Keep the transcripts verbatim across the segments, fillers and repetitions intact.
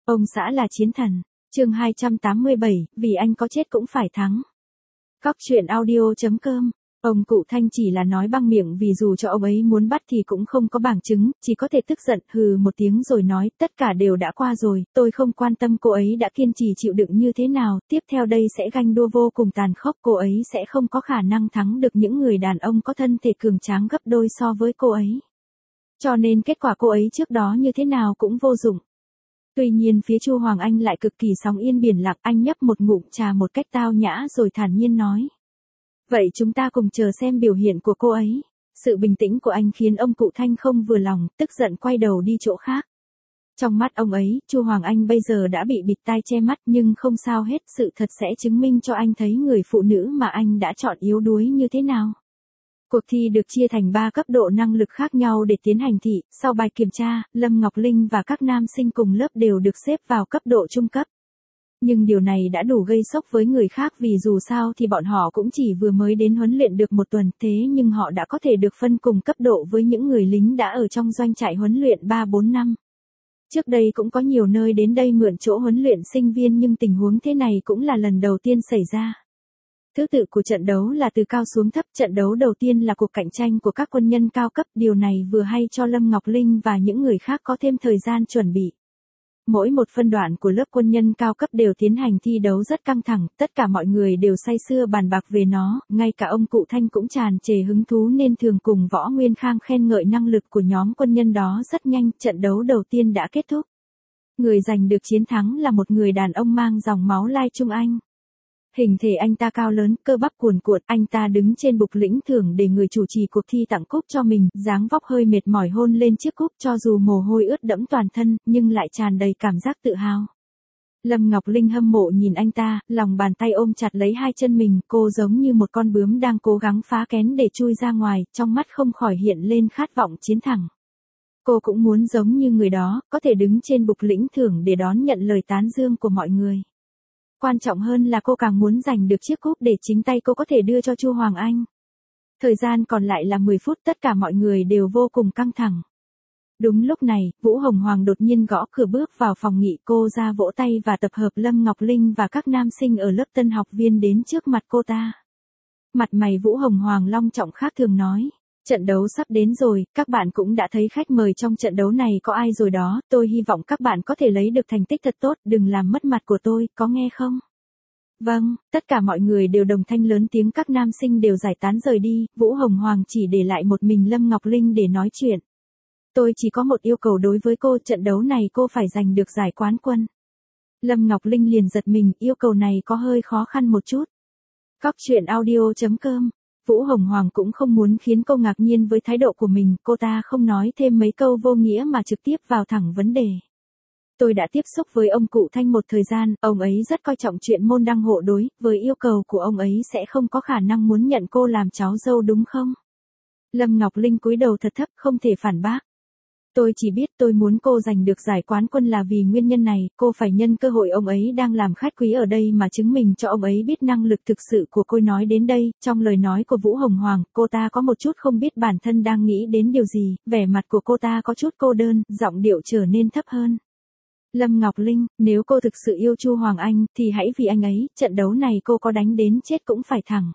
Ông xã là chiến thần. Chương hai trăm tám mươi bảy, vì anh có chết cũng phải thắng. Cóc truyện audio chấm com. Ông cụ Thanh chỉ là nói bằng miệng vì dù cho ông ấy muốn bắt thì cũng không có bằng chứng, chỉ có thể tức giận hừ một tiếng rồi nói tất cả đều đã qua rồi, tôi không quan tâm cô ấy đã kiên trì chịu đựng như thế nào, tiếp theo đây sẽ ganh đua vô cùng tàn khốc, cô ấy sẽ không có khả năng thắng được những người đàn ông có thân thể cường tráng gấp đôi so với cô ấy. Cho nên kết quả cô ấy trước đó như thế nào cũng vô dụng. Tuy nhiên phía Chu Hoàng Anh lại cực kỳ sóng yên biển lặng, anh nhấp một ngụm trà một cách tao nhã rồi thản nhiên nói. Vậy chúng ta cùng chờ xem biểu hiện của cô ấy. Sự bình tĩnh của anh khiến ông cụ Thanh không vừa lòng, tức giận quay đầu đi chỗ khác. Trong mắt ông ấy, Chu Hoàng Anh bây giờ đã bị bịt tai che mắt nhưng không sao hết, sự thật sẽ chứng minh cho anh thấy người phụ nữ mà anh đã chọn yếu đuối như thế nào. Cuộc thi được chia thành ba cấp độ năng lực khác nhau để tiến hành thị, sau bài kiểm tra, Lâm Ngọc Linh và các nam sinh cùng lớp đều được xếp vào cấp độ trung cấp. Nhưng điều này đã đủ gây sốc với người khác vì dù sao thì bọn họ cũng chỉ vừa mới đến huấn luyện được một tuần, thế nhưng họ đã có thể được phân cùng cấp độ với những người lính đã ở trong doanh trại huấn luyện ba bốn năm. Trước đây cũng có nhiều nơi đến đây mượn chỗ huấn luyện sinh viên nhưng tình huống thế này cũng là lần đầu tiên xảy ra. Thứ tự của trận đấu là từ cao xuống thấp, trận đấu đầu tiên là cuộc cạnh tranh của các quân nhân cao cấp, điều này vừa hay cho Lâm Ngọc Linh và những người khác có thêm thời gian chuẩn bị. Mỗi một phân đoạn của lớp quân nhân cao cấp đều tiến hành thi đấu rất căng thẳng, tất cả mọi người đều say sưa bàn bạc về nó, ngay cả ông cụ Thanh cũng tràn trề hứng thú nên thường cùng Võ Nguyên Khang khen ngợi năng lực của nhóm quân nhân đó rất nhanh, trận đấu đầu tiên đã kết thúc. Người giành được chiến thắng là một người đàn ông mang dòng máu Lai Trung Anh. Hình thể anh ta cao lớn, cơ bắp cuồn cuộn, anh ta đứng trên bục lĩnh thưởng để người chủ trì cuộc thi tặng cúp cho mình, dáng vóc hơi mệt mỏi hôn lên chiếc cúp cho dù mồ hôi ướt đẫm toàn thân, nhưng lại tràn đầy cảm giác tự hào. Lâm Ngọc Linh hâm mộ nhìn anh ta, lòng bàn tay ôm chặt lấy hai chân mình, cô giống như một con bướm đang cố gắng phá kén để chui ra ngoài, trong mắt không khỏi hiện lên khát vọng chiến thắng. Cô cũng muốn giống như người đó, có thể đứng trên bục lĩnh thưởng để đón nhận lời tán dương của mọi người. Quan trọng hơn là cô càng muốn giành được chiếc cúp để chính tay cô có thể đưa cho Chu Hoàng Anh. Thời gian còn lại là mười phút, tất cả mọi người đều vô cùng căng thẳng. Đúng lúc này, Vũ Hồng Hoàng đột nhiên gõ cửa bước vào phòng nghị, cô ra vỗ tay và tập hợp Lâm Ngọc Linh và các nam sinh ở lớp tân học viên đến trước mặt cô ta. Mặt mày Vũ Hồng Hoàng long trọng khác thường nói. Trận đấu sắp đến rồi, các bạn cũng đã thấy khách mời trong trận đấu này có ai rồi đó, tôi hy vọng các bạn có thể lấy được thành tích thật tốt, đừng làm mất mặt của tôi, có nghe không? Vâng, tất cả mọi người đều đồng thanh lớn tiếng, các nam sinh đều giải tán rời đi, Vũ Hồng Hoàng chỉ để lại một mình Lâm Ngọc Linh để nói chuyện. Tôi chỉ có một yêu cầu đối với cô, trận đấu này cô phải giành được giải quán quân. Lâm Ngọc Linh liền giật mình, yêu cầu này có hơi khó khăn một chút. Cóc truyện audio chấm com. Vũ Hồng Hoàng cũng không muốn khiến cô ngạc nhiên với thái độ của mình, cô ta không nói thêm mấy câu vô nghĩa mà trực tiếp vào thẳng vấn đề. Tôi đã tiếp xúc với ông cụ Thanh một thời gian, ông ấy rất coi trọng chuyện môn đăng hộ đối, với yêu cầu của ông ấy sẽ không có khả năng muốn nhận cô làm cháu dâu đúng không? Lâm Ngọc Linh cúi đầu thật thấp không thể phản bác. Tôi chỉ biết tôi muốn cô giành được giải quán quân là vì nguyên nhân này, cô phải nhân cơ hội ông ấy đang làm khách quý ở đây mà chứng minh cho ông ấy biết năng lực thực sự của cô. Nói đến đây, trong lời nói của Vũ Hồng Hoàng, cô ta có một chút không biết bản thân đang nghĩ đến điều gì, vẻ mặt của cô ta có chút cô đơn, giọng điệu trở nên thấp hơn. Lâm Ngọc Linh, nếu cô thực sự yêu Chu Hoàng Anh, thì hãy vì anh ấy, trận đấu này cô có đánh đến chết cũng phải thắng.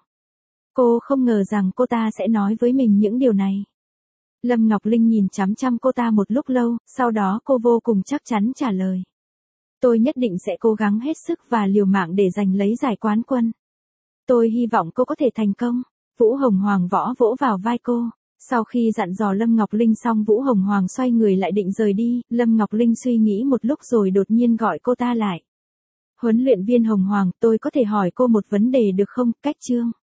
Cô không ngờ rằng cô ta sẽ nói với mình những điều này. Lâm Ngọc Linh nhìn chằm chằm cô ta một lúc lâu, sau đó cô vô cùng chắc chắn trả lời. Tôi nhất định sẽ cố gắng hết sức và liều mạng để giành lấy giải quán quân. Tôi hy vọng cô có thể thành công. Vũ Hồng Hoàng võ vỗ vào vai cô. Sau khi dặn dò Lâm Ngọc Linh xong, Vũ Hồng Hoàng xoay người lại định rời đi, Lâm Ngọc Linh suy nghĩ một lúc rồi đột nhiên gọi cô ta lại. Huấn luyện viên Hồng Hoàng, tôi có thể hỏi cô một vấn đề được không? Cách chương.